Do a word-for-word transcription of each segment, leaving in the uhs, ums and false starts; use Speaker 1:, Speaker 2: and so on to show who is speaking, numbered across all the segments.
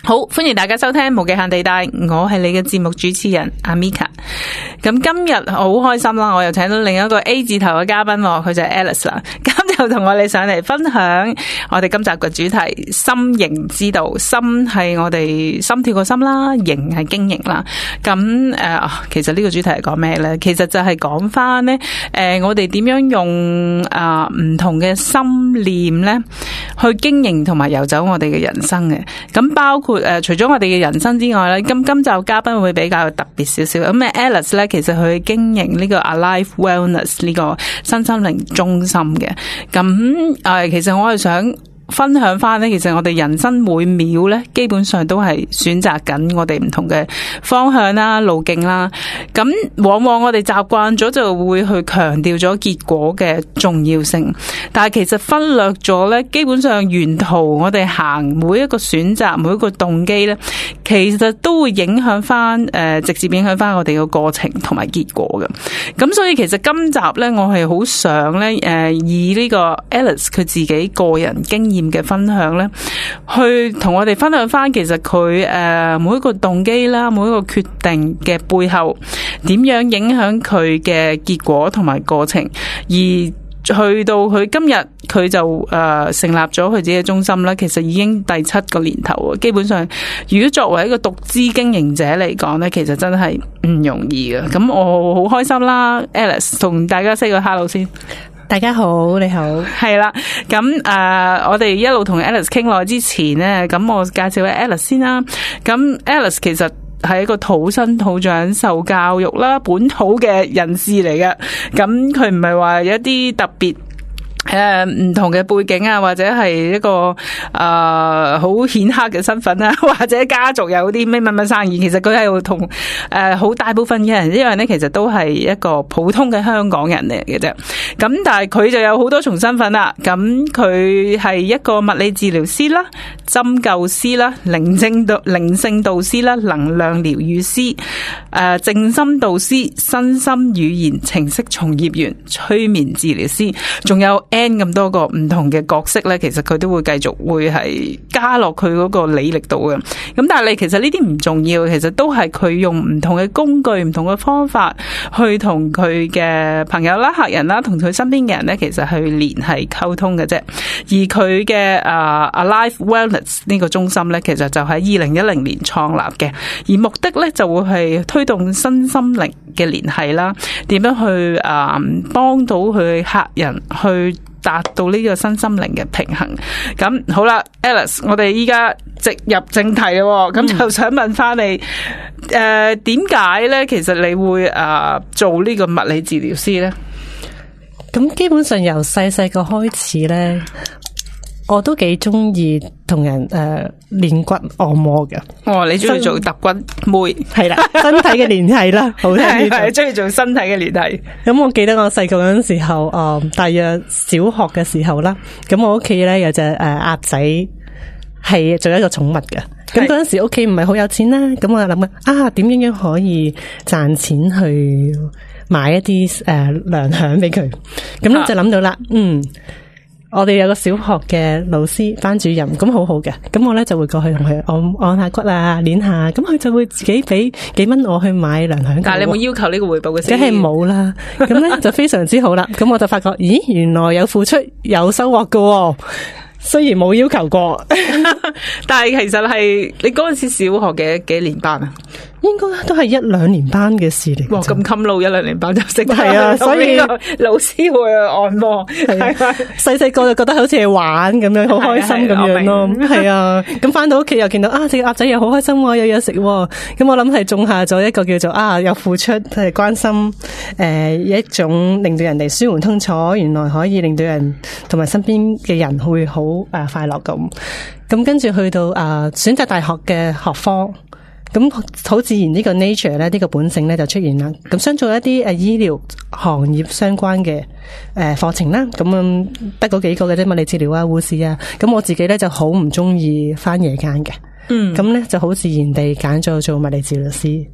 Speaker 1: 好，歡迎大家收聽無極限地帶，我係你嘅節目主持人阿 Mika。咁今日好開心啦，我又請到另一個 A 字頭嘅嘉賓，佢就係 Alice 啦。咁就同我哋上嚟分享我哋今集嘅主題心形之道。心係我哋心跳個心啦，形係經營啦。咁誒、呃，其實呢個主題係講咩咧？其實就係講翻咧，誒、呃，我哋點樣用啊唔、呃、同嘅心念咧，去經營同埋游走我哋嘅人生嘅。咁包括誒、呃，除咗我哋嘅人生之外咧，今今集嘉賓會比較特別少少。咁 Alice 咧，其實佢經營呢個 Alive Wellness 呢個身心靈中心嘅。咁誒、呃，其實我係想分享翻咧，其實我哋人生每秒咧，基本上都係選擇緊我哋唔同嘅方向啦、路徑啦。咁往往我哋習慣咗就會去強調咗結果嘅重要性，但係其實忽略咗咧，基本上沿途我哋行每一個選擇、每一個動機咧，其實都會影響翻誒，直接影響翻我哋嘅過程同埋結果嘅。咁所以其實今集咧，我係好想咧，誒，以呢個 Alice 佢自己個人經驗嘅分享咧，去同我哋分享翻，其實佢誒每一個動機啦，每一個決定嘅背後，點樣影響佢嘅結果同埋過程，而去到佢今日佢就誒、呃、成立咗佢自己嘅中心啦。其實已經第七個年頭，基本上如果作為一個獨資經營者嚟講咧，其實真係唔容易嘅。咁我好開心啦 ，Alice 同大家 say 個 hello 先。
Speaker 2: 大家好，你好，
Speaker 1: 係啦，咁誒、呃，我哋一路同 Alice 傾落之前呢，咁我介紹下 Alice 先啦。咁 Alice 其實係一個土生土長、受教育啦、本土嘅人士嚟嘅。咁佢唔係話有一啲特別誒唔同嘅背景啊，或者係一個誒好顯赫嘅身份啊，或者家族有啲咩乜乜生意，其實佢係同誒好大部分嘅人一樣咧，其實都係一個普通嘅香港人嚟嘅啫。咁但係佢就有好多重身份啦。咁佢係一個物理治療師啦、針灸師啦、靈性導靈性導師啦、能量療癒師、誒靜心導師、身心語言程式從業員、催眠治療師，仲有N 咁多個唔同嘅角色咧，其實佢都會繼續會係加落佢嗰個履歷度嘅。咁但係你其實呢啲唔重要，其實都係佢用唔同嘅工具、唔同嘅方法去同佢嘅朋友啦、客人啦，同佢身邊嘅人咧，其實去聯繫溝通嘅啫。而佢嘅啊 Alive Wellness 呢個中心咧，其實就喺二零一零年創立嘅，而目的咧就會係推動身心靈嘅聯繫啦，點樣去啊幫到佢客人去達到呢個身心靈嘅平衡。咁好啦 ，Alice， 我哋依家直入正題咯。咁、嗯、就想問翻你，誒點解咧？其實你會誒、呃、做呢個物理治療師咧？
Speaker 2: 咁基本上由細細個開始咧，我都幾中意同人誒練、呃、骨按摩嘅。哦，
Speaker 1: 你中意做揼骨妹？係啦，
Speaker 2: 身體嘅聯繫啦，好聽啲。
Speaker 1: 係中意做身體嘅聯繫。咁
Speaker 2: 我記得我細個嗰陣時候，誒、呃、大約小學嘅時候啦，咁我屋企咧有隻誒鴨仔係做一個寵物嘅。咁嗰陣時屋企唔係好有錢啦，咁我就諗啊，點樣樣可以賺錢去買一啲誒糧餉俾佢？咁咧就諗到啦，嗯。我哋有個小學嘅老師班主任，咁好好嘅，咁我咧就會過去同佢按按下骨啊，捏下，咁佢就會自己俾幾蚊我去買糧餉。
Speaker 1: 但係你有冇要求呢個回報嘅？
Speaker 2: 梗係冇啦，咁咧就非常之好啦。咁我就發覺，咦，原來有付出有收穫㗎，雖然冇要求過，
Speaker 1: 但係其實係你嗰陣時小學嘅幾年班啊？
Speaker 2: 應該都係一兩年班嘅事嚟。
Speaker 1: 哇，咁襟路一兩年班就識
Speaker 2: 係啊，所以
Speaker 1: 老師會去按摩，係
Speaker 2: 細細個就覺得好似係玩咁樣，好開心咁樣咯。係啊，咁翻到屋企又見到啊，隻鴨仔又好開心，有嘢食。咁我諗係種下咗一個叫做啊，有付出係關心誒、呃、一種令到人哋舒緩通楚，原來可以令到人同埋身邊嘅人會好誒、呃、快樂咁。咁跟住去到啊、呃、選擇大學嘅學科。咁好自然呢個 nature 咧，呢個本性咧就出現啦。咁想做一啲誒醫療行業相關嘅誒課程啦。咁得嗰幾個嘅啫，物理治療啊、護士啊。咁我自己咧就好唔中意返夜間嘅。嗯。咁咧就好自然地揀咗做物理治療師。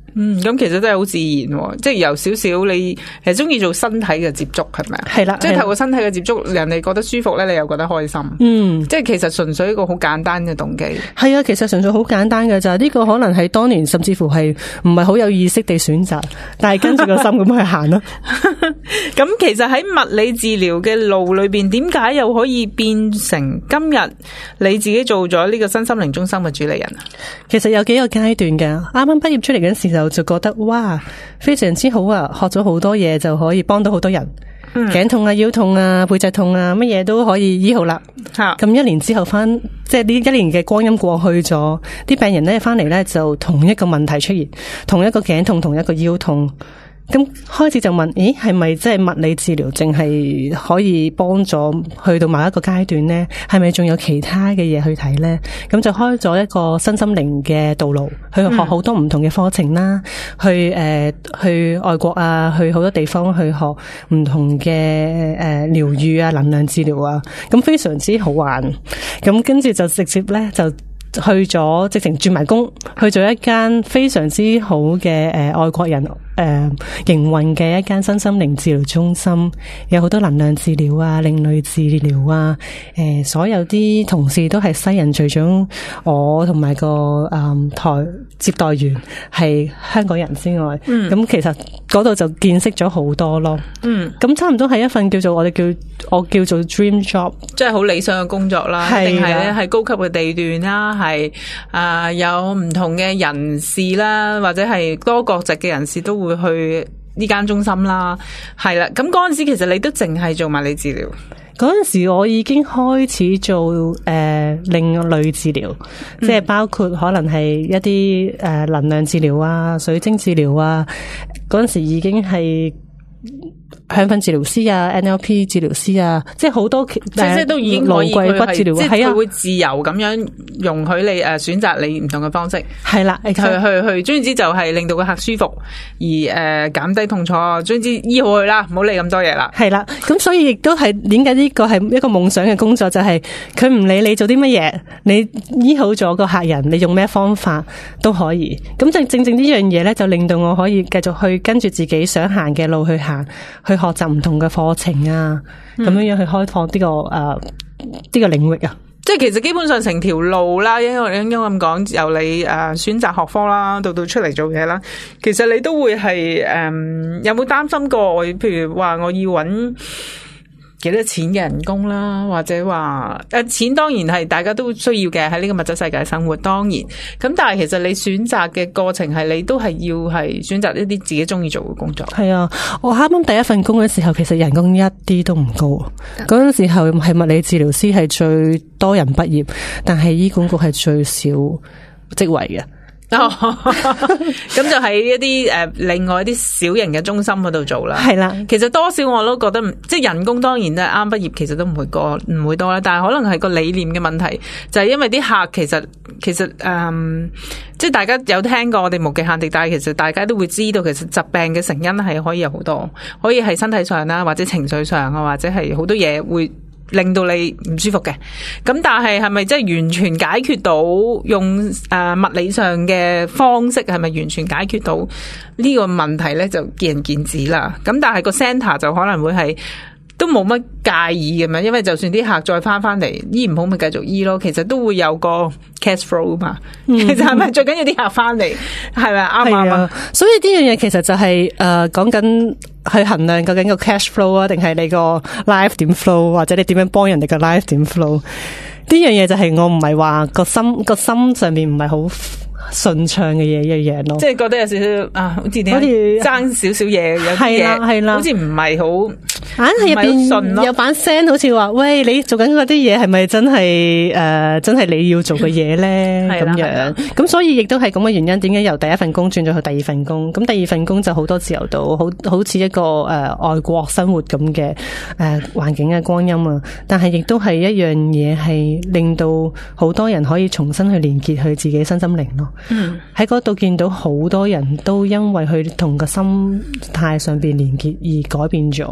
Speaker 1: 嗯，咁其實真係好自然，即係由少少你係中意做身體嘅接觸，係咪啊？
Speaker 2: 係啦，
Speaker 1: 即係透過身體嘅接觸，人哋覺得舒服咧，你又覺得開心。嗯，即係其實純粹一個好簡單嘅動機。
Speaker 2: 係啊，其實純粹好簡單嘅就係呢個可能係當年甚至乎係唔係好有意識地選擇，但係跟住個心咁去行咯。
Speaker 1: 咁其實喺物理治療嘅路裏邊，點解又可以變成今日你自己做咗呢個身心靈中心嘅主理人啊？
Speaker 2: 其實有幾個階段嘅，啱啱畢業出嚟嗰時候就覺得哇，非常之好啊，學咗好多嘢就可以幫到好多人。頸、嗯、痛啊、腰痛啊、背脊痛啊，乜嘢都可以醫好啦。咁一年之後翻，即係呢一年嘅光陰過去咗，啲病人咧翻嚟咧就同一個問題出現，同一個頸痛，同一個腰痛。咁開始就問，咦，係咪即係物理治療淨係可以幫助去到某一個階段呢？係咪仲有其他嘅嘢去睇呢？咁就開咗一個身心靈嘅道路，去學好多唔同嘅課程啦，嗯、去誒、呃、去外國啊，去好多地方去學唔同嘅誒療癒啊、能量治療啊，咁非常之好玩。咁跟住就直接咧就去咗，直情轉埋工，去咗一間非常之好嘅誒、呃、外國人誒營運嘅一間身心靈治療中心，有好多能量治療啊、另類治療啊，誒、呃、所有啲同事都係西人，除咗我同埋個誒、呃、台接待員係香港人之外，嗯，咁其實嗰度就見識咗好多咯，嗯，咁差唔多係一份叫做我哋叫我叫做 dream job，
Speaker 1: 即係好理想嘅工作啦，定係咧係高級嘅地段啦，係啊、呃、有唔同嘅人士啦，或者係多國籍嘅人士都會去呢間中心啦，係啦。咁嗰陣時其實你都淨係做物理治療，
Speaker 2: 嗰陣時我已經開始做誒、呃、另類治療，嗯、即係包括可能係一啲誒、呃、能量治療啊、水晶治療啊，嗰陣時已經係香薰治療師啊、N L P 治療師啊，即係好多即係即係都已經可以佢係即係佢會自由咁樣容許你誒選擇你唔同嘅方式，係啦，去去去，總之就係令到個客舒服，而誒減低痛楚，總之醫好佢啦，唔好理咁多嘢啦。係啦，咁所以亦都係點解呢個係一個夢想嘅工作，就係佢唔理你做啲乜嘢，你醫好咗個客人，你用咩方法都可以。咁就正正呢樣嘢咧，就令到我可以繼續去跟住自己想行嘅路去行，去學習唔同嘅課程啊，咁樣樣去開放呢、這個誒呢、呃這個領域啊。即係其實基本上成條路啦，因為應該咁講，由你誒、呃、選擇學科啦，到到出嚟做嘢啦，其實你都會係誒、呃、有冇擔心過？譬如話我要搵幾多錢嘅人工啦，或者話誒錢當然係大家都需要嘅，喺呢個物質世界生活當然。咁但係其實你選擇嘅過程係你都係要係選擇一啲自己中意做嘅工作。係啊，我啱啱第一份工嘅時候，其實人工一啲都唔高。嗰陣時候係物理治療師係最多人畢業，但係醫管局係最少職位嘅。哦，咁就喺一啲誒、呃，另外一啲小型嘅中心嗰度做啦。係啦，其實多少我都覺得，即係人工當然都係啱畢業，其實都唔會過，唔會多啦。但係可能係個理念嘅問題，就係、是、因為啲客其實其實誒、嗯，即係大家有聽過我哋無極限地帶，其實大家都會知道，其實疾病嘅成因係可以有好多，可以係身體上啦，或者情緒上啊，或者係好多嘢會令到你唔舒服嘅，咁但係係咪即係完全解決到用誒、呃、物理上嘅方式係咪完全解決到呢個問題咧？就見仁見智啦。咁但係個 centre 就可能會係都冇乜介意嘅嘛，因為就算啲客再翻翻嚟醫唔好咪繼續醫咯，其實都會有個 cash flow 嘛。嗯、其實係咪最緊要啲客翻嚟係咪啱唔啱啊？所以呢樣嘢其實就係誒講緊去衡量究竟個 cash flow 啊，定係你個 life 點 flow， 或者你點樣幫人哋個 life 點 flow？ 呢樣嘢就係我唔係話個心個心上面唔係好順暢嘅嘢一樣咯，即係覺得有少少啊，好似點好似爭少少嘢，有啲嘢係啦，好似唔係好硬係入邊有把聲，好似話喂，你做緊嗰啲嘢係咪真係誒、呃、真係你要做嘅嘢咧？咁樣咁所以亦都係咁嘅原因，點解由第一份工轉咗去第二份工？咁第二份工就好多自由度，好好似一個誒、呃、外國生活咁嘅誒環境嘅光陰啊！但係亦都係一樣嘢，係令到好多人可以重新去連結去自己身心靈咯。嗯，喺嗰度見到好多人都因為佢同個心態上邊連結而改變咗，而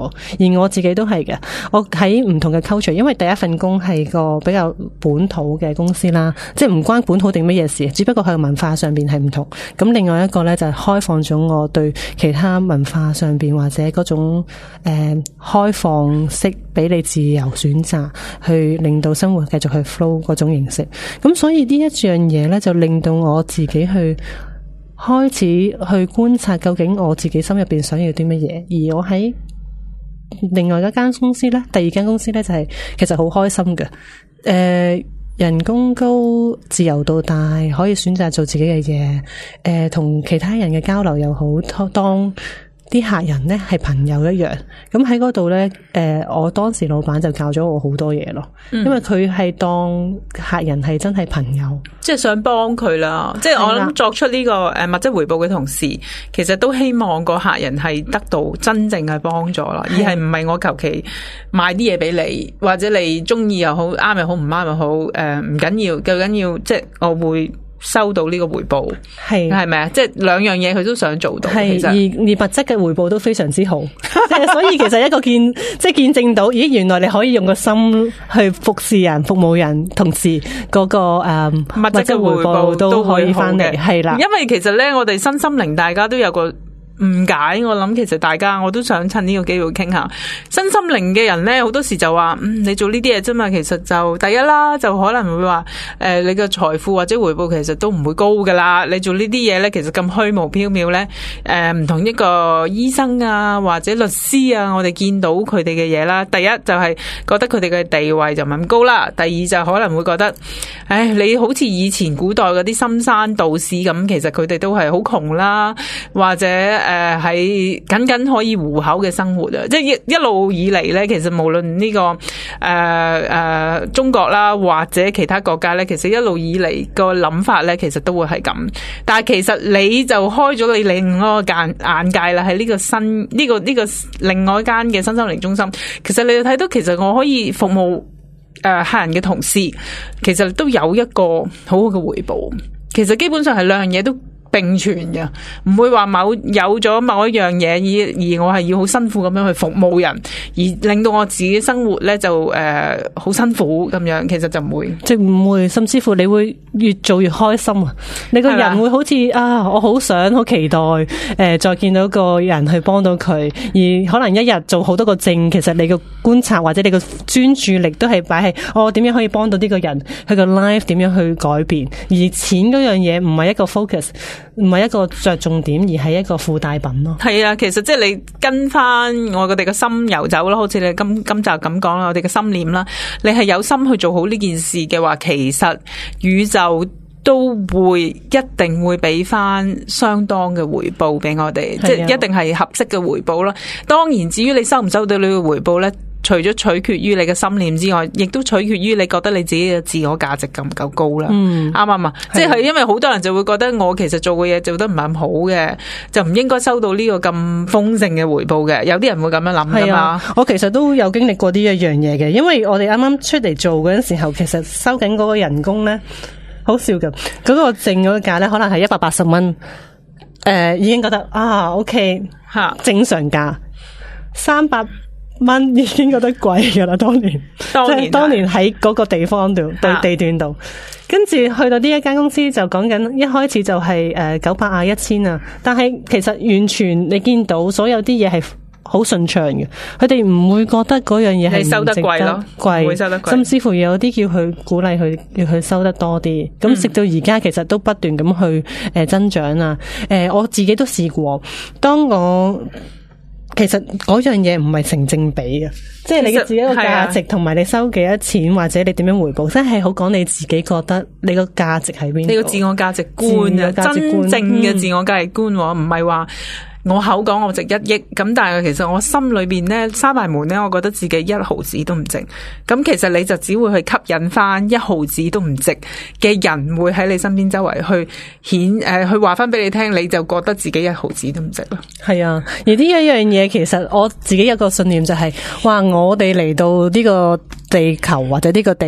Speaker 2: 而我自己都係嘅，我喺唔同嘅 culture， 因為第一份工係個比較本土嘅公司啦，即係唔關本土定乜嘢事，只不過係文化上邊係唔同。咁另外一個咧就係開放咗我對其他文化上邊或者嗰種誒、呃、開放式俾你自由選擇，去令到生活繼續去 flow 嗰種形式。咁所以呢一樣嘢咧就令到我自己去開始去觀察究竟我自己心入邊想要啲乜嘢。而我喺另外一間公司咧，第二間公司咧就係、是、其實好開心嘅，誒、呃、人工高，自由度大，可以選擇做自己嘅嘢，誒、呃、同其他人嘅交流又好，當啲客人咧係朋友一樣。咁喺嗰度咧，誒、呃、我當時老闆就教咗我好多嘢咯，嗯、因為佢係當客人係真係朋友，
Speaker 1: 即係想幫佢啦。即係我諗作出呢個誒物質回報嘅同時，其實都希望個客人係得到真正嘅幫助啦，而係唔係我求其賣啲嘢俾你，或者你中意又好，啱又好，唔啱又好，誒唔緊要，最緊要即係我會收到呢個回報，係係咪啊？即係兩樣嘢佢都想做到，
Speaker 2: 係
Speaker 1: 其實
Speaker 2: 而而物質嘅回報都非常之好，即係所以其實一個見即係見證到，咦，原來你可以用個心去服侍人、服務人，同時嗰、那個誒、嗯、物質嘅回報都可以翻嚟，係啦。
Speaker 1: 因為其實咧，我哋身心靈大家都有個誤解，我諗其實大家我都想趁呢個機會傾下身心靈嘅人咧，好多時就話嗯，你做呢啲嘢啫嘛，其實就第一啦，就可能會話誒、呃，你嘅財富或者回報其實都唔會高噶啦。你做呢啲嘢咧，其實咁虛無縹緲咧，誒、呃，唔同一個醫生啊或者律師啊，我哋見到佢哋嘅嘢啦。第一就係覺得佢哋嘅地位就唔係咁高啦，第二就可能會覺得，唉，你好似以前古代嗰啲深山道士咁，其實佢哋都係好窮啦，或者誒，喺僅僅可以糊口嘅生活啊！即係一一路以嚟咧，其實無論呢、這個誒誒、呃呃、中國啦，或者其他國家咧，其實一路以嚟個諗法咧，其實都會係咁。但係其實你就開咗你另外一個眼眼界啦，喺呢個新呢、這個呢、這個另外一間嘅身心靈中心，其實你就睇到，其實我可以服務誒、呃、客人嘅同時，其實都有一個好好嘅回報。其實基本上係兩樣嘢都並存嘅，唔會話某有咗某一樣嘢，而而我係要好辛苦咁樣去服務人，而令到我自己生活咧就誒好、呃、辛苦咁樣，其實就唔會，
Speaker 2: 即係唔會，甚至乎你會越做越開心啊！你個人會好似啊，我好想好期待誒、呃，再見到個人去幫到佢，而可能一日做好多個證，其實你個觀察或者你個專注力都係擺喺我點樣可以幫到呢個人，佢個 life 點樣去改變，而錢嗰樣嘢唔係一個 focus。唔係一個着重點，而係一個附帶品咯。
Speaker 1: 係啊，其實即係你跟翻我哋嘅心游走咯，好似你今今集咁講啦，我哋嘅心念啦，你係有心去做好呢件事嘅話，其實宇宙都會一定會俾翻相當嘅回報俾我哋，即係一定係合適嘅回報啦。當然，至於你收唔收到你嘅回報咧，除咗取決於你嘅心念之外，亦都取決於你覺得你自己嘅自我價值夠唔夠高啦。嗯，啱唔啱啊？即係因為好多人就會覺得我其實做嘅嘢做得唔係咁好嘅，就唔應該收到呢個咁豐盛嘅回報嘅。有啲人會咁樣諗噶嘛。
Speaker 2: 我其實都有經歷過呢一樣嘢嘅，因為我哋啱啱出嚟做嗰陣時候，其實收緊嗰個人工咧，好笑㗎。嗰、嗰個剩嗰個價咧，可能係一百八十蚊。誒、呃，已經覺得啊 ，OK 吓，正常價三百蚊已經覺得貴噶啦，當年，當年即係當年喺嗰個地方度，對地段度，跟住去到呢一間公司就講緊，一開始就係誒九百啊一千啊，但係其實完全你見到所有啲嘢係好順暢嘅，佢哋唔會覺得嗰樣嘢係
Speaker 1: 收得貴咯，
Speaker 2: 貴，
Speaker 1: 會收得貴，
Speaker 2: 甚至乎有啲叫佢鼓勵佢，叫佢收得多啲。咁、嗯、直到而家其實都不斷咁去誒增長啊。誒、呃，我自己都試過，當我。其實嗰樣嘢唔係成正比嘅，即係你嘅自己個價值同埋你收幾多錢或者你點樣回報，真係好講你自己覺得你個價值喺邊度，
Speaker 1: 你個自我價值觀啊，真正嘅自我價值觀，唔係話我口講我值一億，咁但係其實我心裏邊咧閂埋門咧，我覺得自己一毫子都唔值。咁其實你就只會去吸引翻一毫子都唔值嘅人，會喺你身邊周圍去顯誒、呃，去話翻俾你聽，你就覺得自己一毫子都唔值咯。
Speaker 2: 係啊，而呢一樣嘢，其實我自己有個信念就係、是，哇！我哋嚟到呢個地球或者呢個地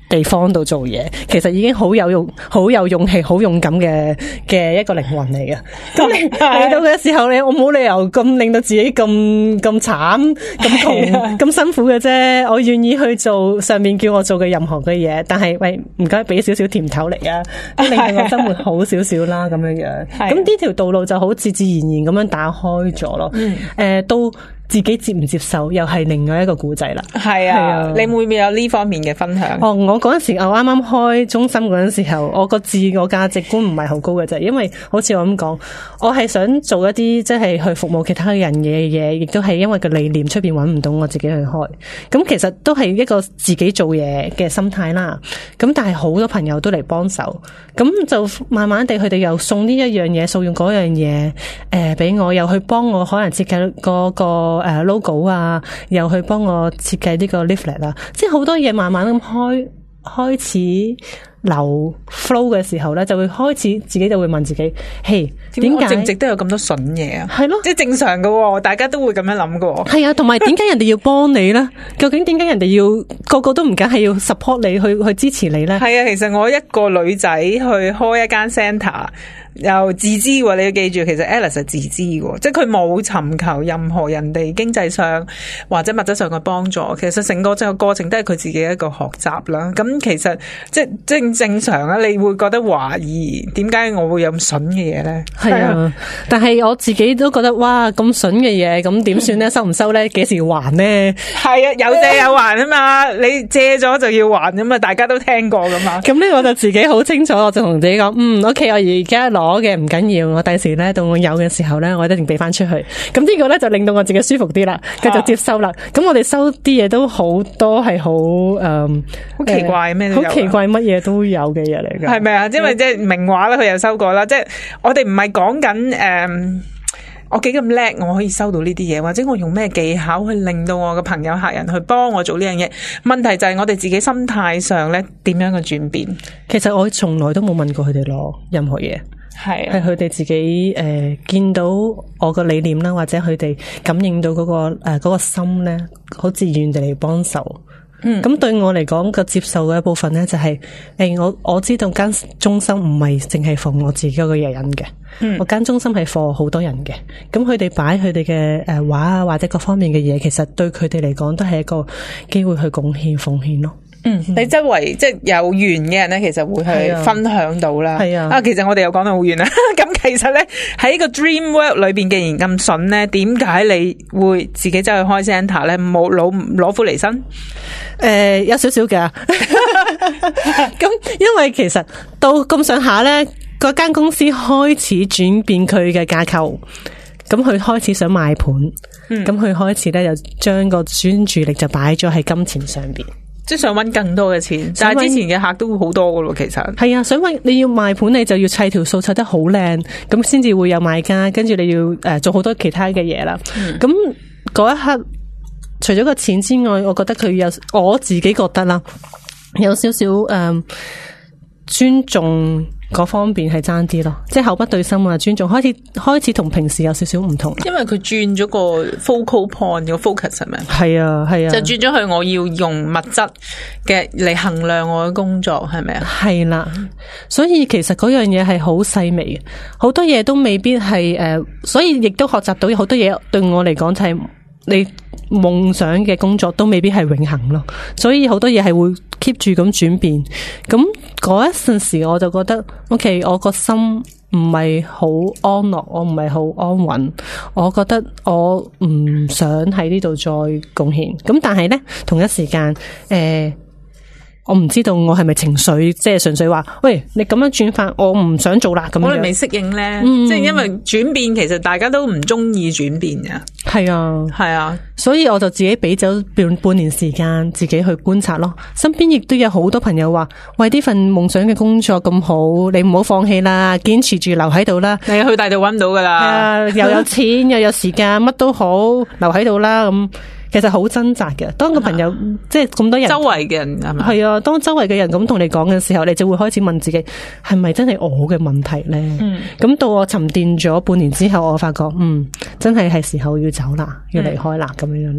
Speaker 2: 地方度做嘢，其實已經好有用、好有勇氣、好勇敢嘅嘅一個靈魂嚟嘅。咁你嚟到嘅時候咧，我冇理由咁令到自己咁咁慘、咁窮、咁辛苦嘅啫。我願意去做上面叫我做嘅任何嘅嘢，但係喂，唔該俾少少甜頭嚟啊，令到我生活好少少啦，咁樣樣。咁呢條道路就好自自然然咁樣打開咗咯。誒、嗯呃，都。自己接唔接受又係另外一個故仔啦。係啊，啊
Speaker 1: 你會唔會有呢方面嘅分享？
Speaker 2: 哦，我嗰陣時我啱啱開中心嗰陣時候，我個自我價值觀唔係好高嘅啫，因為好似我咁講，我係想做一啲即係去服務其他人嘅嘢，亦都係因為個理念出邊揾唔到我自己去開。咁其實都係一個自己做嘢嘅心態啦。咁但係好多朋友都嚟幫手，咁就慢慢地佢哋又送呢一樣嘢，送用嗰樣嘢，誒俾我，又去幫我可能設計嗰個。誒 logo 啊，又去幫我設計呢個 leaflet 啊，即係好多嘢慢慢咁開開始流 flow 嘅時候咧，就會開始自己就會問自己，嘿，點解
Speaker 1: 值唔值得有咁多筍嘢啊？
Speaker 2: 係咯，
Speaker 1: 即係正常噶，大家都會咁樣諗噶。
Speaker 2: 係啊，同埋點解人哋要幫你咧？究竟點解人哋要個個都唔梗係要 support 你去去支持你咧？
Speaker 1: 係啊，其實我一個女仔去開一間 centre。又自知喎，你要記住，其實 Alice 係自知喎，即係佢冇尋求任何人哋經濟上或者物質上嘅幫助，其實成個整個過程都係佢自己一個學習啦。咁其實即係正正常啊，你會覺得懷疑點解我會有咁筍嘅嘢咧？
Speaker 2: 係啊，但係我自己都覺得哇，咁筍嘅嘢，咁點算咧？收唔收咧？幾時還咧？係
Speaker 1: 啊，有借有還啊嘛，你借咗就要還啊嘛，大家都聽過噶嘛。
Speaker 2: 咁呢，我就自己好清楚，我就同自己講，嗯 ，OK，我而家攞。攞嘅唔緊要，我第時咧到我有嘅時候咧，我一定俾翻出去。咁呢個咧就令到我自己舒服啲啦，繼續接收啦。咁、啊、我哋收啲嘢都好多係好誒，
Speaker 1: 好奇怪咩？
Speaker 2: 好奇怪乜嘢都有嘅嘢嚟㗎，
Speaker 1: 係咪啊？因為即係名畫啦，佢又收過啦。即係我哋唔係講緊誒，我幾咁叻，我可以收到呢啲嘢，或者我用咩技巧去令到我嘅朋友客人去幫我做呢樣嘢。問題就係我哋自己心態上咧點樣嘅轉變。其實我從來都冇問過佢哋攞任何嘢。係係佢哋自己誒、呃、見到我個理念啦，或者佢哋感應到嗰、嗰個誒、呃嗰個心咧，好自願地嚟幫手。嗯，咁對我嚟講個接受嘅一部分咧，就係、是、誒我我知道間中心唔係淨係服我自己嗰個人嘅，嗯，我間中心係服好多人嘅。咁佢哋擺佢哋嘅誒畫啊，或者各方面嘅嘢，其實對佢哋嚟講都係一個機會去貢獻奉獻咯。嗯，你周圍即係有緣嘅人咧，其實會去分享到啦。係啊，啊，其實我哋又講得好遠啦。咁其實咧喺個 dream world 裏邊，既然咁筍咧，點解你會自己走去開 centre 咧？冇攞攞苦嚟辛？誒、
Speaker 2: 呃，有少少噶。咁因為其實到咁上下咧，嗰間公司開始轉變佢嘅架構，咁佢開始想賣盤，咁佢、嗯、開始咧就將個專注力就擺咗喺金錢上邊。即係想搵更多嘅錢，但係之前嘅客都會好多噶咯，其實係啊，想搵你要賣盤，你就要砌條數砌得好靚，咁先至會有買家，跟住你要誒、呃、做好多其他嘅嘢啦。咁嗰、嗯、一刻，除咗個錢之外，我覺得佢有我自己覺得啦，有少少誒、呃、尊重。嗰方面係爭啲咯，即係口不對心啊，尊重開始開始同平時有少少唔同。因為佢轉咗個 focal point 個 focus 係咪？係啊係啊，就轉咗去我要用物質嘅嚟衡量我嘅工作係咪啊？係啦，所以其實嗰樣嘢係好細微嘅，好多嘢都未必係誒、呃，所以亦都學習到好多嘢對我嚟講就係你夢想嘅工作都未必係永恆咯，所以好多嘢係會 keep 住咁轉變。咁嗰一陣時我就覺得 OK， 我個心唔係好安樂，我唔係好安穩，我覺得我唔想喺呢度再貢獻。咁但係呢，同一時間誒。呃我唔知道我係咪情緒，即係純粹話，喂，你咁樣轉法，我唔想做啦。咁樣我哋未適應咧，嗯、即係因為轉變，其實大家都唔中意轉變嘅。係啊，係啊，所以我就自己俾咗半半年時間，自己去觀察咯。身邊亦都有好多朋友話，喂，呢份夢想嘅工作咁好，你唔好放棄啦，堅持住留喺度啦。你去大度搵唔到噶啦，係啊，又有錢又有時間，乜都好，留喺度啦咁。其實好掙扎嘅，當個朋友、嗯、即係咁多人，周圍嘅人係咪？係啊，當周圍嘅人咁同你講嘅時候，你就會開始問自己，係咪真係我嘅問題咧？咁、嗯、到我沉澱咗半年之後，我發覺，嗯，真係係時候要走啦，要離開啦，咁、嗯、樣樣咯。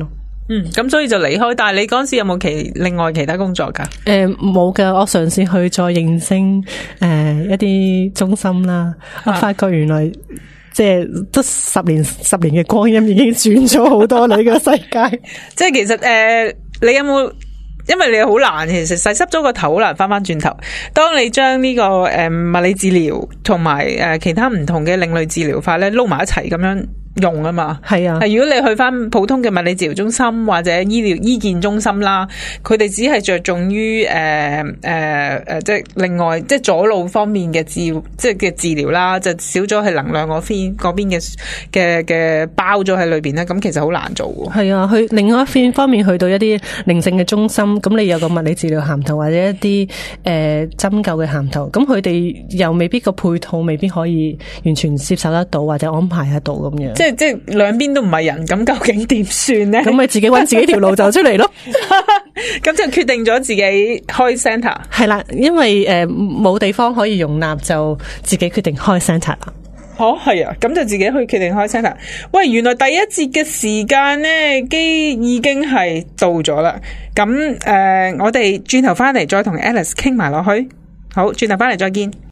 Speaker 1: 嗯，咁所以就離開。但係你嗰時有冇其另外其他工作噶？
Speaker 2: 誒，冇噶，我嘗試去再認識誒、呃、一啲中心啦，啊、我發覺原來即係得十年十年嘅光陰已經轉咗好多你個世界。
Speaker 1: 即係其實誒、呃，你有冇？因為你好難，其實洗濕咗個頭好難翻翻轉頭。當你將呢、這個誒、呃、物理治療同埋誒其他唔同嘅另類治療法咧撈埋一齊咁樣用啊嘛，
Speaker 2: 係啊。
Speaker 1: 如果你去翻普通嘅物理治療中心或者醫療醫健中心啦，佢哋只係着重於誒誒誒，即係另外即係左腦方面嘅治即係嘅治療啦，就少咗係能量嗰邊嗰邊嘅嘅嘅包咗喺裏邊咧，咁其實好難做嘅。
Speaker 2: 係啊，去另外一邊方面去到一啲靈性嘅中心，咁你有個物理治療銜頭或者一啲誒針灸嘅銜頭，咁佢哋又未必個配套未必可以完全接受得到或者安排得到咁樣。
Speaker 1: 即係即係兩邊都唔係人，咁究竟點算咧？
Speaker 2: 咁咪自己搵自己條路走出嚟咯。
Speaker 1: 咁就決定咗自己開 centre。係
Speaker 2: 啦，因為誒冇、呃、地方可以容納，就自己決定開 centre 啦。
Speaker 1: 哦，係啊，咁就自己去決定開 centre。喂，原來第一節嘅時間咧，機已經係到咗啦。咁誒、呃，我哋轉頭翻嚟再同 Alice 傾埋落去。好，轉頭翻嚟再見。